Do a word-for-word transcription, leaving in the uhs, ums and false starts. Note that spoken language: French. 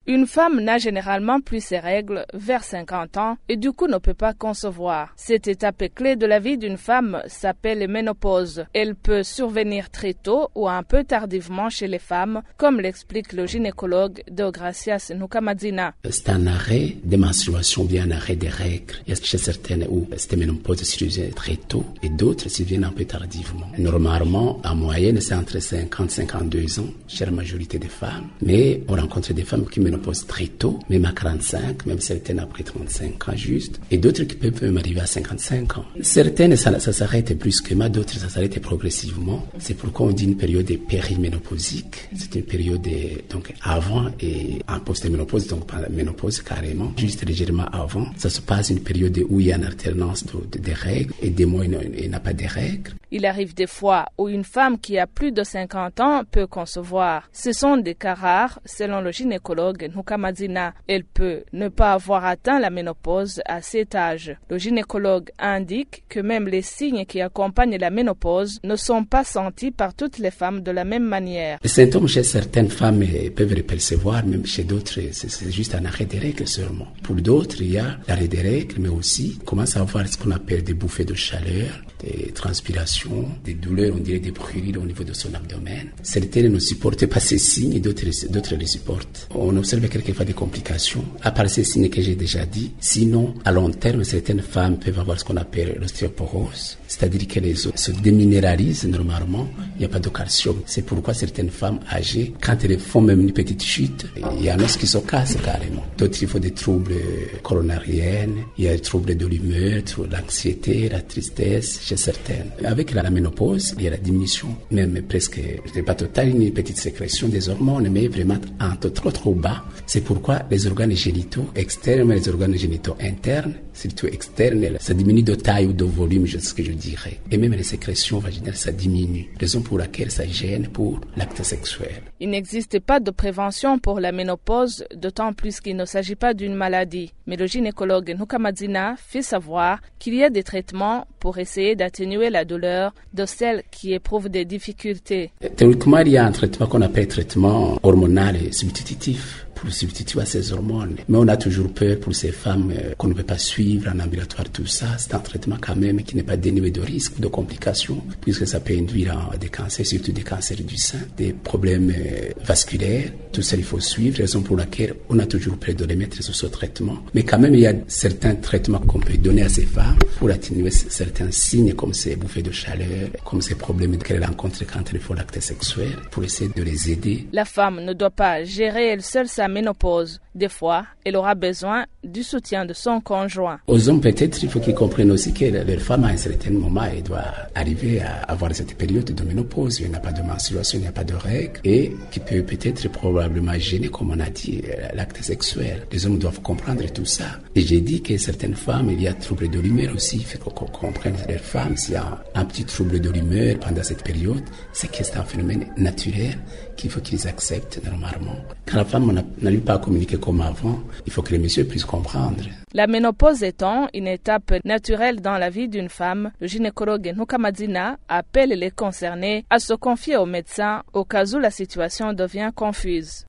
Une femme n'a généralement plus ses règles vers cinquante ans et du coup ne peut pas concevoir. Cette étape clé de la vie d'une femme s'appelle ménopause. Elle peut survenir très tôt ou un peu tardivement chez les femmes, comme l'explique le gynécologue Deogracias Nkukamazina. C'est un arrêt des menstruations, bien un arrêt des règles. Il y a chez certaines où cette ménopause survient très tôt et d'autres surviennent un peu tardivement. Normalement, en moyenne, c'est entre cinquante et cinquante-deux ans chez la majorité des femmes. Mais on rencontre des femmes qui ménopausent très tôt, même à quarante-cinq, même certaines après trente-cinq ans juste, et d'autres qui peuvent même arriver à cinquante-cinq ans. Certaines, ça, ça s'arrête brusquement, d'autres, ça s'arrête progressivement. C'est pourquoi on dit une période périménopausique. C'est une période donc avant et en post-ménopause, donc pas ménopause carrément, juste légèrement avant. Ça se passe une période où il y a une alternance de, de, des règles et des mois il n'a pas de règles. Il arrive des fois où une femme qui a plus de cinquante ans peut concevoir. Ce sont des cas rares, selon le gynécologue Nkukamazina. Elle peut ne pas avoir atteint la ménopause à cet âge. Le gynécologue indique que même les signes qui accompagnent la ménopause ne sont pas sentis par toutes les femmes de la même manière. Les symptômes chez certaines femmes peuvent les percevoir, même chez d'autres, c'est juste un arrêt des règles seulement. Pour d'autres, il y a l'arrêt des règles, mais aussi on commence à avoir ce qu'on appelle des bouffées de chaleur, des transpirations, des douleurs, on dirait des brûlures au niveau de son abdomen. Certaines ne supportent pas ces signes et d'autres, d'autres les supportent. On observe quelquefois des complications, à part ces signes que j'ai déjà dit. Sinon, à long terme, certaines femmes peuvent avoir ce qu'on appelle l'ostéoporose, c'est-à-dire que les os se déminéralisent normalement, il n'y a pas de calcium. C'est pourquoi certaines femmes âgées, quand elles font même une petite chute, il y a un os qui se casse carrément. D'autres, il faut des troubles coronariens, il y a des troubles de l'humeur, l'anxiété, la tristesse, chez certaines. Avec la ménopause, il y a la diminution, même presque, je ne pas totale, une petite sécrétion des hormones, mais vraiment un taux trop trop bas. C'est pourquoi les organes génitaux externes et les organes génitaux internes, surtout externes, ça diminue de taille ou de volume, c'est ce que je dirais. Et même les sécrétions vaginales, ça diminue. Raison pour laquelle ça gêne pour l'acte sexuel. Il n'existe pas de prévention pour la ménopause, d'autant plus qu'il ne s'agit pas d'une maladie. Mais le gynécologue Nkukamazina fait savoir qu'il y a des traitements pour essayer d'atténuer la douleur de celles qui éprouvent des difficultés. Théoriquement, il y a un traitement qu'on appelle traitement hormonal et substitutif pour substituer à ces hormones. Mais on a toujours peur pour ces femmes euh, qu'on ne peut pas suivre en ambulatoire, tout ça. C'est un traitement quand même qui n'est pas dénué de risques, de complications, puisque ça peut induire à des cancers, surtout des cancers du sein, des problèmes euh, vasculaires. Tout ça, il faut suivre, raison pour laquelle on a toujours peur de les mettre sur ce traitement. Mais quand même, il y a certains traitements qu'on peut donner à ces femmes pour atténuer certains signes, comme ces bouffées de chaleur, comme ces problèmes qu'elles rencontrent quand elles font l'acte sexuel, pour essayer de les aider. La femme ne doit pas gérer elle seule sa ménopause. Des fois, elle aura besoin du soutien de son conjoint. Aux hommes, peut-être, il faut qu'ils comprennent aussi que leur femme, à un certain moment, elle doit arriver à avoir cette période de ménopause. Il n'y a pas de menstruation, il n'y a pas de règles, et qui peut peut-être probablement gêner, comme on a dit, l'acte sexuel. Les hommes doivent comprendre tout ça. Et j'ai dit que certaines femmes, il y a trouble de l'humeur aussi. Il faut qu'on comprenne leurs femmes. S'il y a un petit trouble de l'humeur pendant cette période, c'est que c'est un phénomène naturel qu'il faut qu'ils acceptent normalement. Quand la femme n'arrive pas à communiquer comme avant, il faut que les messieurs puissent comprendre. La ménopause étant une étape naturelle dans la vie d'une femme, le gynécologue Nkukamazina appelle les concernés à se confier aux médecins au cas où la situation devient confuse.